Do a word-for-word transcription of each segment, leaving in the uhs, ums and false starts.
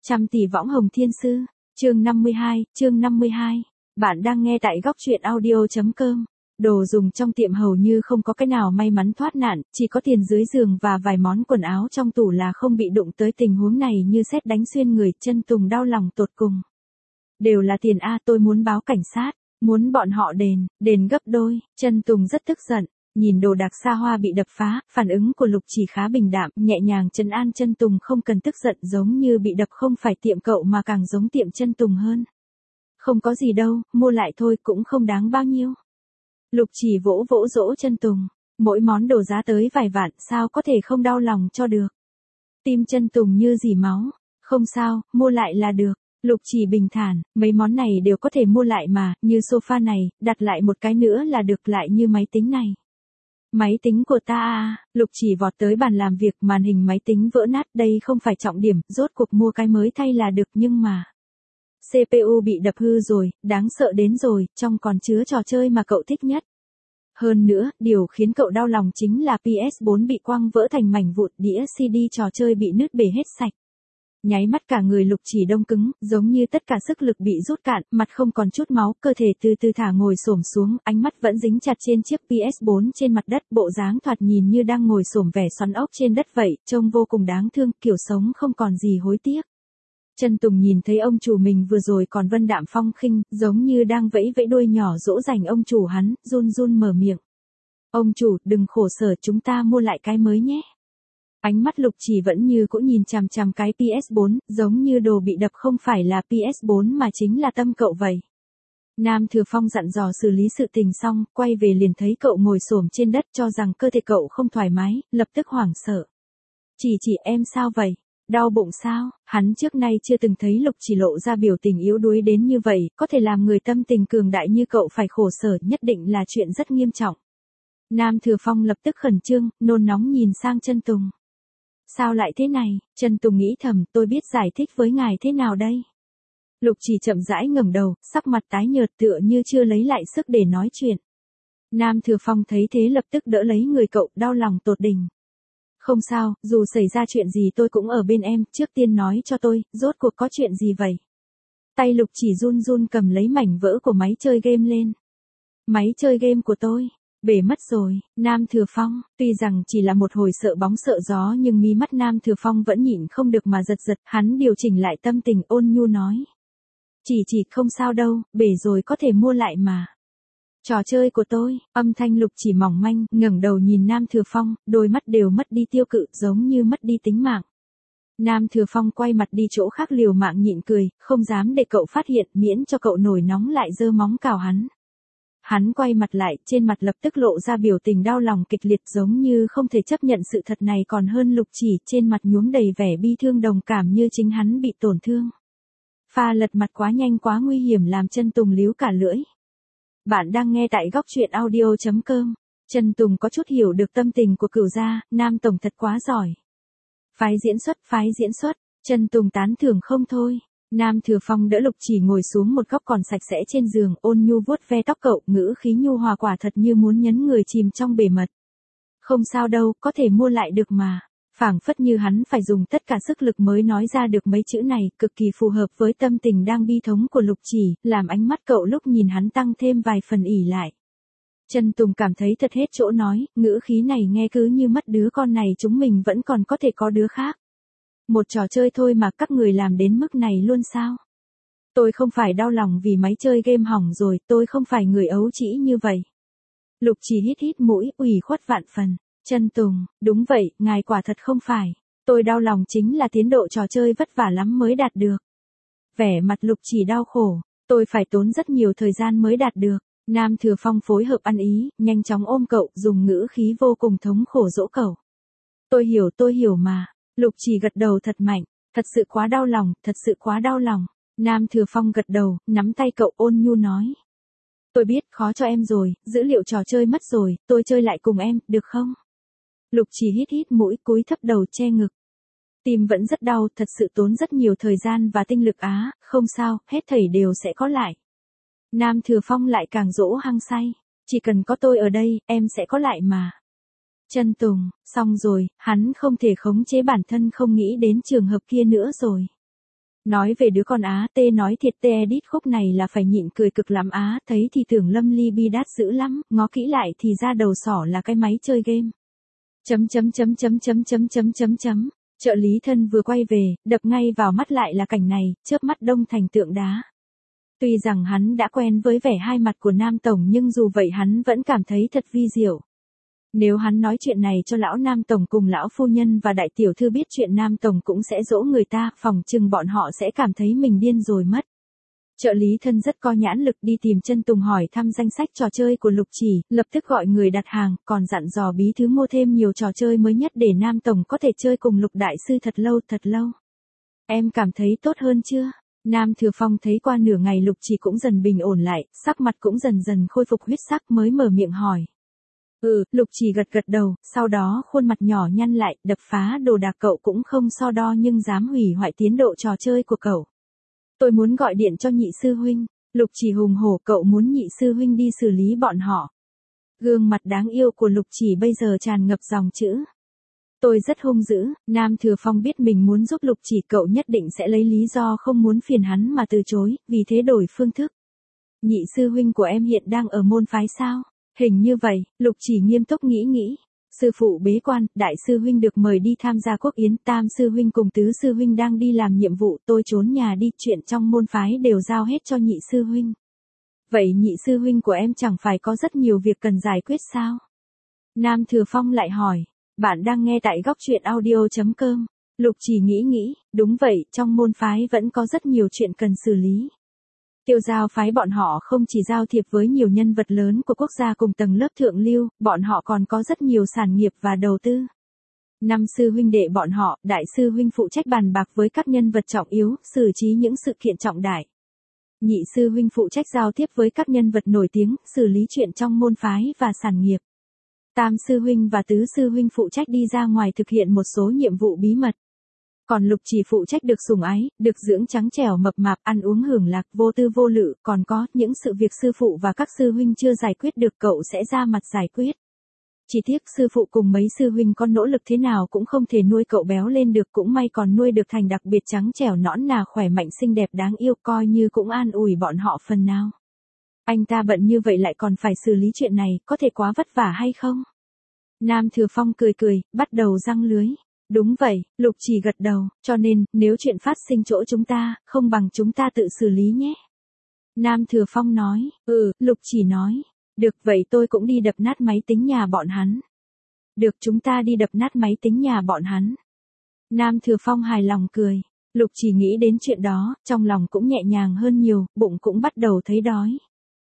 Trăm tỷ võng hồng thiên sư, chương năm mươi hai, chương năm mươi hai. Bạn đang nghe tại góc truyện audio.com. Đồ dùng trong tiệm hầu như không có cái nào may mắn thoát nạn, chỉ có tiền dưới giường và vài món quần áo trong tủ là không bị đụng tới. Tình huống này như sét đánh xuyên người, Chân Tùng đau lòng tột cùng. Đều là tiền a, tôi muốn báo cảnh sát, muốn bọn họ đền, đền gấp đôi. Chân Tùng rất tức giận. Nhìn đồ đạc xa hoa bị đập phá, phản ứng của Lục Chỉ khá bình đạm, nhẹ nhàng trấn an Chân Tùng không cần tức giận, giống như bị đập không phải tiệm cậu mà càng giống tiệm Chân Tùng hơn. Không có gì đâu, mua lại thôi cũng không đáng bao nhiêu. Lục Chỉ vỗ vỗ dỗ Chân Tùng, mỗi món đồ giá tới vài vạn, sao có thể không đau lòng cho được. Tim Chân Tùng như dỉ máu, không sao, mua lại là được. Lục Chỉ bình thản, mấy món này đều có thể mua lại mà, như sofa này, đặt lại một cái nữa là được, lại như máy tính này. Máy tính của ta à, Lục Chỉ vọt tới bàn làm việc, màn hình máy tính vỡ nát, đây không phải trọng điểm, rốt cuộc mua cái mới thay là được, nhưng mà xê pê u bị đập hư rồi, đáng sợ đến rồi, trong còn chứa trò chơi mà cậu thích nhất. Hơn nữa, điều khiến cậu đau lòng chính là pê ét bốn bị quăng vỡ thành mảnh vụn, đĩa xê đê trò chơi bị nứt bể hết sạch. Nháy mắt cả người Lục Chỉ đông cứng, giống như tất cả sức lực bị rút cạn, mặt không còn chút máu, cơ thể từ từ thả ngồi xổm xuống, ánh mắt vẫn dính chặt trên chiếc pê ét bốn trên mặt đất, bộ dáng thoạt nhìn như đang ngồi xổm vẻ xoắn ốc trên đất vậy, trông vô cùng đáng thương, kiểu sống không còn gì hối tiếc. Chân Tùng nhìn thấy ông chủ mình vừa rồi còn vân đạm phong khinh, giống như đang vẫy vẫy đuôi nhỏ dỗ dành ông chủ hắn, run run mở miệng. Ông chủ, đừng khổ sở, chúng ta mua lại cái mới nhé. Ánh mắt Lục Chỉ vẫn như cũ nhìn chằm chằm cái pê ét bốn, giống như đồ bị đập không phải là pê ét bốn mà chính là tâm cậu vậy. Nam Thừa Phong dặn dò xử lý sự tình xong, quay về liền thấy cậu ngồi xổm trên đất, cho rằng cơ thể cậu không thoải mái, lập tức hoảng sợ. Chỉ chỉ em sao vậy? Đau bụng sao? Hắn trước nay chưa từng thấy Lục Chỉ lộ ra biểu tình yếu đuối đến như vậy, có thể làm người tâm tình cường đại như cậu phải khổ sở, nhất định là chuyện rất nghiêm trọng. Nam Thừa Phong lập tức khẩn trương, nôn nóng nhìn sang Chân Tùng. Sao lại thế này? Chân Tùng nghĩ thầm, tôi biết giải thích với ngài thế nào đây? Lục Chỉ chậm rãi ngẩng đầu, sắc mặt tái nhợt tựa như chưa lấy lại sức để nói chuyện. Nam Thừa Phong thấy thế lập tức đỡ lấy người cậu, đau lòng tột đỉnh. Không sao, dù xảy ra chuyện gì tôi cũng ở bên em, trước tiên nói cho tôi, rốt cuộc có chuyện gì vậy? Tay Lục Chỉ run run cầm lấy mảnh vỡ của máy chơi game lên. Máy chơi game của tôi bể mất rồi. Nam Thừa Phong, tuy rằng chỉ là một hồi sợ bóng sợ gió nhưng mí mắt Nam Thừa Phong vẫn nhịn không được mà giật giật, hắn điều chỉnh lại tâm tình, ôn nhu nói. Chỉ chỉ không sao đâu, bể rồi có thể mua lại mà. Trò chơi của tôi, âm thanh Lục Chỉ mỏng manh, ngẩng đầu nhìn Nam Thừa Phong, đôi mắt đều mất đi tiêu cự, giống như mất đi tính mạng. Nam Thừa Phong quay mặt đi chỗ khác liều mạng nhịn cười, không dám để cậu phát hiện, miễn cho cậu nổi nóng lại giơ móng cào hắn. Hắn quay mặt lại, trên mặt lập tức lộ ra biểu tình đau lòng kịch liệt, giống như không thể chấp nhận sự thật này còn hơn. Lục Chỉ trên mặt nhuốm đầy vẻ bi thương đồng cảm như chính hắn bị tổn thương. Pha lật mặt quá nhanh quá nguy hiểm làm Chân Tùng líu cả lưỡi. Bạn đang nghe tại góc truyện audio.com. Chân Tùng có chút hiểu được tâm tình của Cửu gia, Nam tổng thật quá giỏi. Phái diễn xuất, phái diễn xuất, Chân Tùng tán thưởng không thôi. Nam Thừa Phong đỡ Lục Chỉ ngồi xuống một góc còn sạch sẽ trên giường, ôn nhu vuốt ve tóc cậu, ngữ khí nhu hòa quả thật như muốn nhấn người chìm trong bể mật. Không sao đâu, có thể mua lại được mà. Phảng phất như hắn phải dùng tất cả sức lực mới nói ra được mấy chữ này, cực kỳ phù hợp với tâm tình đang bi thống của Lục Chỉ, làm ánh mắt cậu lúc nhìn hắn tăng thêm vài phần ỉ lại. Chân Tùng cảm thấy thật hết chỗ nói, ngữ khí này nghe cứ như mất đứa con này chúng mình vẫn còn có thể có đứa khác. Một trò chơi thôi mà các người làm đến mức này luôn sao? Tôi không phải đau lòng vì máy chơi game hỏng rồi, tôi không phải người ấu trĩ như vậy. Lục Chỉ hít hít mũi, ủy khuất vạn phần. Chân Tùng, đúng vậy, ngài quả thật không phải. Tôi đau lòng chính là tiến độ trò chơi vất vả lắm mới đạt được. Vẻ mặt Lục Chỉ đau khổ, tôi phải tốn rất nhiều thời gian mới đạt được. Nam Thừa Phong phối hợp ăn ý, nhanh chóng ôm cậu, dùng ngữ khí vô cùng thống khổ dỗ cậu. Tôi hiểu, tôi hiểu mà. Lục Chỉ gật đầu thật mạnh, thật sự quá đau lòng, thật sự quá đau lòng. Nam Thừa Phong gật đầu, nắm tay cậu ôn nhu nói. Tôi biết, khó cho em rồi, dữ liệu trò chơi mất rồi, tôi chơi lại cùng em, được không? Lục Chỉ hít hít mũi, cúi thấp đầu che ngực. Tim vẫn rất đau, thật sự tốn rất nhiều thời gian và tinh lực á, không sao, hết thảy đều sẽ có lại. Nam Thừa Phong lại càng dỗ hăng say, chỉ cần có tôi ở đây, em sẽ có lại mà. Chân Tùng, xong rồi, hắn không thể khống chế bản thân không nghĩ đến trường hợp kia nữa rồi. Nói về đứa con Á, T nói thiệt T edit khúc này là phải nhịn cười cực lắm Á, thấy thì tưởng Lâm Ly bi đát dữ lắm, ngó kỹ lại thì ra đầu sỏ là cái máy chơi game. Chấm chấm chấm chấm chấm chấm chấm chấm chấm. Trợ lý thân vừa quay về, đập ngay vào mắt lại là cảnh này, chớp mắt đông thành tượng đá. Tuy rằng hắn đã quen với vẻ hai mặt của Nam Tổng nhưng dù vậy hắn vẫn cảm thấy thật vi diệu. Nếu hắn nói chuyện này cho lão Nam Tổng cùng lão phu nhân và đại tiểu thư biết chuyện Nam Tổng cũng sẽ dỗ người ta, phòng chừng bọn họ sẽ cảm thấy mình điên rồi mất. Trợ lý thân rất có nhãn lực đi tìm Chân Tùng hỏi thăm danh sách trò chơi của Lục Chỉ, lập tức gọi người đặt hàng, còn dặn dò bí thư mua thêm nhiều trò chơi mới nhất để Nam Tổng có thể chơi cùng Lục Đại Sư thật lâu thật lâu. Em cảm thấy tốt hơn chưa? Nam Thừa Phong thấy qua nửa ngày Lục Chỉ cũng dần bình ổn lại, sắc mặt cũng dần dần khôi phục huyết sắc mới mở miệng hỏi. Ừ, Lục Chỉ gật gật đầu, sau đó khuôn mặt nhỏ nhăn lại, đập phá đồ đạc cậu cũng không so đo nhưng dám hủy hoại tiến độ trò chơi của cậu. Tôi muốn gọi điện cho nhị sư huynh. Lục Chỉ hùng hổ, cậu muốn nhị sư huynh đi xử lý bọn họ. Gương mặt đáng yêu của Lục Chỉ bây giờ tràn ngập dòng chữ. Tôi rất hung dữ. Nam Thừa Phong biết mình muốn giúp Lục Chỉ, cậu nhất định sẽ lấy lý do không muốn phiền hắn mà từ chối, vì thế đổi phương thức. Nhị sư huynh của em hiện đang ở môn phái sao? Hình như vậy. Lục Chỉ nghiêm túc nghĩ nghĩ. Sư phụ bế quan, đại sư huynh được mời đi tham gia quốc yến, tam sư huynh cùng tứ sư huynh đang đi làm nhiệm vụ, tôi trốn nhà đi, chuyện trong môn phái đều giao hết cho nhị sư huynh. Vậy nhị sư huynh của em chẳng phải có rất nhiều việc cần giải quyết sao? Nam Thừa Phong lại hỏi. Bạn đang nghe tại góc truyện audio chấm com. Lục Chỉ nghĩ nghĩ, đúng vậy, trong môn phái vẫn có rất nhiều chuyện cần xử lý. Tiêu giao phái bọn họ không chỉ giao thiệp với nhiều nhân vật lớn của quốc gia cùng tầng lớp thượng lưu, bọn họ còn có rất nhiều sản nghiệp và đầu tư. Năm sư huynh đệ bọn họ, đại sư huynh phụ trách bàn bạc với các nhân vật trọng yếu, xử trí những sự kiện trọng đại. Nhị sư huynh phụ trách giao tiếp với các nhân vật nổi tiếng, xử lý chuyện trong môn phái và sản nghiệp. Tam sư huynh và tứ sư huynh phụ trách đi ra ngoài thực hiện một số nhiệm vụ bí mật. Còn Lục Chỉ phụ trách được sủng ái, được dưỡng trắng trẻo mập mạp, ăn uống hưởng lạc, vô tư vô lự, còn có những sự việc sư phụ và các sư huynh chưa giải quyết được cậu sẽ ra mặt giải quyết. Chỉ tiếc sư phụ cùng mấy sư huynh có nỗ lực thế nào cũng không thể nuôi cậu béo lên được, cũng may còn nuôi được thành đặc biệt trắng trẻo nõn nà khỏe mạnh xinh đẹp đáng yêu, coi như cũng an ủi bọn họ phần nào. Anh ta bận như vậy lại còn phải xử lý chuyện này, có thể quá vất vả hay không? Nam Thừa Phong cười cười, bắt đầu giăng lưới. Đúng vậy, Lục Chỉ gật đầu, cho nên, nếu chuyện phát sinh chỗ chúng ta, không bằng chúng ta tự xử lý nhé. Nam Thừa Phong nói, ừ, Lục Chỉ nói, được vậy tôi cũng đi đập nát máy tính nhà bọn hắn. Được, chúng ta đi đập nát máy tính nhà bọn hắn. Nam Thừa Phong hài lòng cười, Lục Chỉ nghĩ đến chuyện đó, trong lòng cũng nhẹ nhàng hơn nhiều, bụng cũng bắt đầu thấy đói.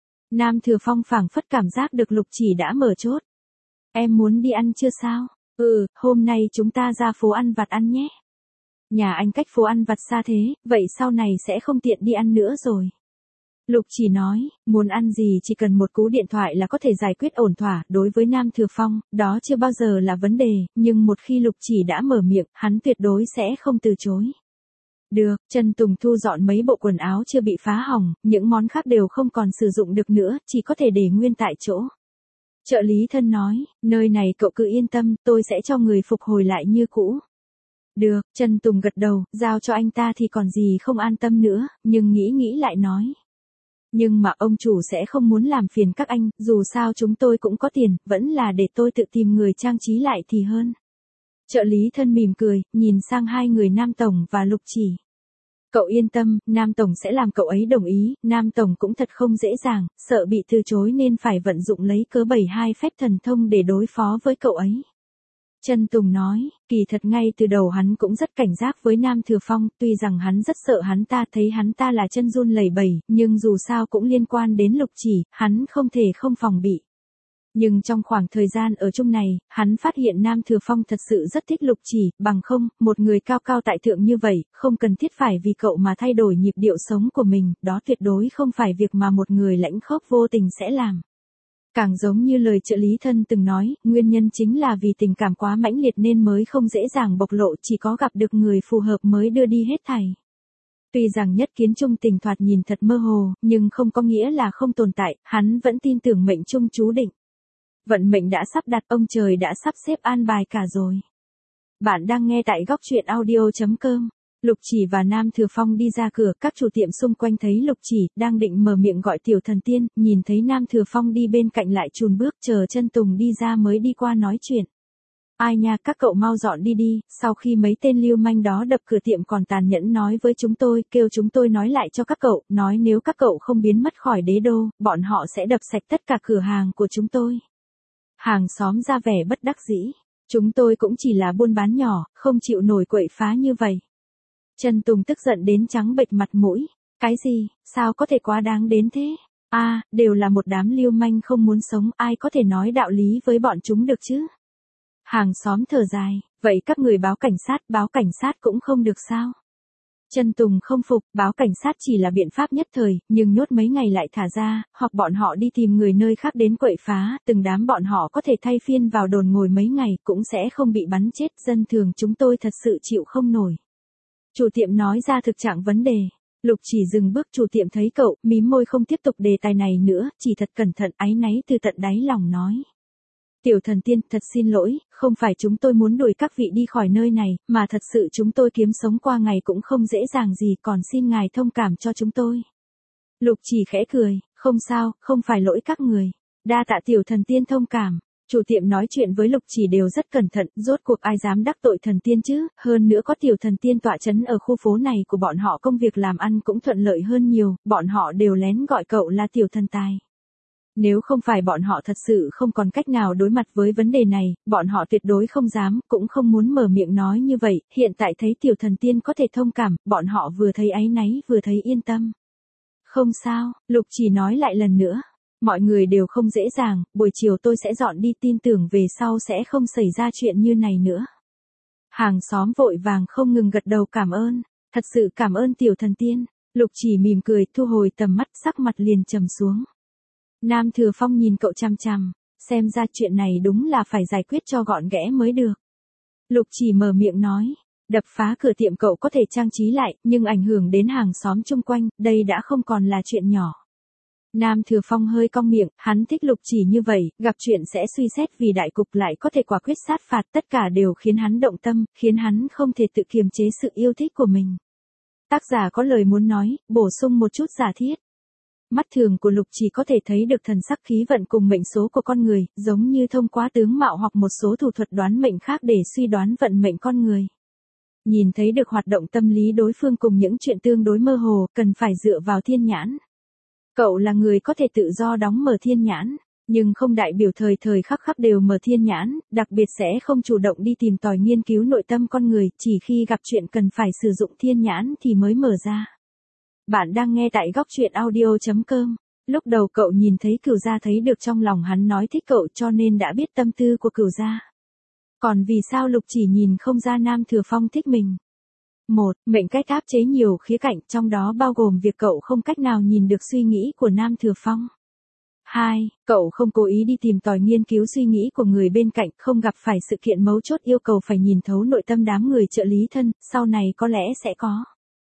Nam Thừa Phong phảng phất cảm giác được Lục Chỉ đã mở chốt. Em muốn đi ăn chưa sao? Ừ, hôm nay chúng ta ra phố ăn vặt ăn nhé. Nhà anh cách phố ăn vặt xa thế, vậy sau này sẽ không tiện đi ăn nữa rồi. Lục Chỉ nói, muốn ăn gì chỉ cần một cú điện thoại là có thể giải quyết ổn thỏa, đối với Nam Thừa Phong, đó chưa bao giờ là vấn đề, nhưng một khi Lục Chỉ đã mở miệng, hắn tuyệt đối sẽ không từ chối. Được, Trần Tùng thu dọn mấy bộ quần áo chưa bị phá hỏng, những món khác đều không còn sử dụng được nữa, chỉ có thể để nguyên tại chỗ. Trợ lý thân nói, nơi này cậu cứ yên tâm, tôi sẽ cho người phục hồi lại như cũ. Được, Trần Tùng gật đầu, giao cho anh ta thì còn gì không an tâm nữa, nhưng nghĩ nghĩ lại nói. Nhưng mà ông chủ sẽ không muốn làm phiền các anh, dù sao chúng tôi cũng có tiền, vẫn là để tôi tự tìm người trang trí lại thì hơn. Trợ lý thân mỉm cười, nhìn sang hai người Nam Tổng và Lục Chỉ. Cậu yên tâm, Nam Tổng sẽ làm cậu ấy đồng ý, Nam Tổng cũng thật không dễ dàng, sợ bị từ chối nên phải vận dụng lấy cớ bảy hai phép thần thông để đối phó với cậu ấy. Trần Tùng nói, kỳ thật ngay từ đầu hắn cũng rất cảnh giác với Nam Thừa Phong, tuy rằng hắn rất sợ hắn ta, thấy hắn ta là chân run lẩy bẩy, nhưng dù sao cũng liên quan đến Lục Chỉ, hắn không thể không phòng bị. Nhưng trong khoảng thời gian ở chung này, hắn phát hiện Nam Thừa Phong thật sự rất thích Lục Chỉ, bằng không, một người cao cao tại thượng như vậy, không cần thiết phải vì cậu mà thay đổi nhịp điệu sống của mình, đó tuyệt đối không phải việc mà một người lãnh khốc vô tình sẽ làm. Càng giống như lời trợ lý thân từng nói, nguyên nhân chính là vì tình cảm quá mãnh liệt nên mới không dễ dàng bộc lộ, chỉ có gặp được người phù hợp mới đưa đi hết thảy. Tuy rằng nhất kiến chung tình thoạt nhìn thật mơ hồ, nhưng không có nghĩa là không tồn tại, hắn vẫn tin tưởng mệnh chung chú định. Vận mệnh đã sắp đặt, ông trời đã sắp xếp an bài cả rồi. Bạn đang nghe tại góc truyện audio chấm com. Lục Chỉ và Nam Thừa Phong đi ra cửa, các chủ tiệm xung quanh thấy Lục Chỉ, đang định mở miệng gọi Tiểu Thần Tiên, nhìn thấy Nam Thừa Phong đi bên cạnh lại chùn bước, chờ Chân Tùng đi ra mới đi qua nói chuyện. Ai nha, các cậu mau dọn đi đi, sau khi mấy tên lưu manh đó đập cửa tiệm còn tàn nhẫn nói với chúng tôi, kêu chúng tôi nói lại cho các cậu, nói nếu các cậu không biến mất khỏi đế đô, bọn họ sẽ đập sạch tất cả cửa hàng của chúng tôi. Hàng xóm ra vẻ bất đắc dĩ, chúng tôi cũng chỉ là buôn bán nhỏ, không chịu nổi quậy phá như vậy. Trần Tùng tức giận đến trắng bệch mặt mũi, cái gì, sao có thể quá đáng đến thế? A, à, đều là một đám lưu manh không muốn sống, ai có thể nói đạo lý với bọn chúng được chứ? Hàng xóm thở dài, vậy các người báo cảnh sát, báo cảnh sát cũng không được sao? Trần Tùng không phục, báo cảnh sát chỉ là biện pháp nhất thời, nhưng nhốt mấy ngày lại thả ra, hoặc bọn họ đi tìm người nơi khác đến quậy phá, từng đám bọn họ có thể thay phiên vào đồn ngồi mấy ngày, cũng sẽ không bị bắn chết, dân thường chúng tôi thật sự chịu không nổi. Chủ tiệm nói ra thực trạng vấn đề. Lục Chỉ dừng bước, chủ tiệm thấy cậu, mím môi không tiếp tục đề tài này nữa, chỉ thật cẩn thận, áy náy từ tận đáy lòng nói. Tiểu Thần Tiên, thật xin lỗi, không phải chúng tôi muốn đuổi các vị đi khỏi nơi này, mà thật sự chúng tôi kiếm sống qua ngày cũng không dễ dàng gì, còn xin ngài thông cảm cho chúng tôi. Lục Chỉ khẽ cười, không sao, không phải lỗi các người. Đa tạ Tiểu Thần Tiên thông cảm. Chủ tiệm nói chuyện với Lục Chỉ đều rất cẩn thận, rốt cuộc ai dám đắc tội thần tiên chứ, hơn nữa có Tiểu Thần Tiên tọa chấn ở khu phố này của bọn họ, công việc làm ăn cũng thuận lợi hơn nhiều, bọn họ đều lén gọi cậu là Tiểu Thần Tài. Nếu không phải bọn họ thật sự không còn cách nào đối mặt với vấn đề này, bọn họ tuyệt đối không dám, cũng không muốn mở miệng nói như vậy, hiện tại thấy Tiểu Thần Tiên có thể thông cảm, bọn họ vừa thấy áy náy vừa thấy yên tâm. Không sao, Lục Chỉ nói lại lần nữa. Mọi người đều không dễ dàng, buổi chiều tôi sẽ dọn đi, tin tưởng về sau sẽ không xảy ra chuyện như này nữa. Hàng xóm vội vàng không ngừng gật đầu cảm ơn, thật sự cảm ơn Tiểu Thần Tiên. Lục Chỉ mỉm cười, thu hồi tầm mắt, sắc mặt liền trầm xuống. Nam Thừa Phong nhìn cậu chằm chằm, xem ra chuyện này đúng là phải giải quyết cho gọn ghẽ mới được. Lục Chỉ mở miệng nói, đập phá cửa tiệm cậu có thể trang trí lại, nhưng ảnh hưởng đến hàng xóm chung quanh, đây đã không còn là chuyện nhỏ. Nam Thừa Phong hơi cong miệng, hắn thích Lục Chỉ như vậy, gặp chuyện sẽ suy xét vì đại cục lại có thể quả quyết sát phạt, tất cả đều khiến hắn động tâm, khiến hắn không thể tự kiềm chế sự yêu thích của mình. Tác giả có lời muốn nói, bổ sung một chút giả thiết. Mắt thường của Lục Chỉ có thể thấy được thần sắc khí vận cùng mệnh số của con người, giống như thông qua tướng mạo hoặc một số thủ thuật đoán mệnh khác để suy đoán vận mệnh con người. Nhìn thấy được hoạt động tâm lý đối phương cùng những chuyện tương đối mơ hồ, cần phải dựa vào thiên nhãn. Cậu là người có thể tự do đóng mở thiên nhãn, nhưng không đại biểu thời thời khắc khắc đều mở thiên nhãn, đặc biệt sẽ không chủ động đi tìm tòi nghiên cứu nội tâm con người, chỉ khi gặp chuyện cần phải sử dụng thiên nhãn thì mới mở ra. Bạn đang nghe tại góc truyện audio chấm com. Lúc đầu cậu nhìn thấy Cửu Gia thấy được trong lòng hắn nói thích cậu cho nên đã biết tâm tư của Cửu Gia. Còn vì sao Lục Chỉ nhìn không ra Nam Thừa Phong thích mình? Một, mệnh cách áp chế nhiều khía cạnh, trong đó bao gồm việc cậu không cách nào nhìn được suy nghĩ của Nam Thừa Phong. Hai, cậu không cố ý đi tìm tòi nghiên cứu suy nghĩ của người bên cạnh, không gặp phải sự kiện mấu chốt yêu cầu phải nhìn thấu nội tâm đám người trợ lý thân, sau này có lẽ sẽ có.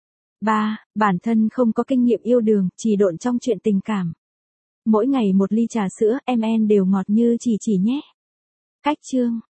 Ba, bản thân không có kinh nghiệm yêu đương, chỉ độn trong chuyện tình cảm. Mỗi ngày một ly trà sữa, em en đều ngọt như chỉ chỉ nhé. Cách chương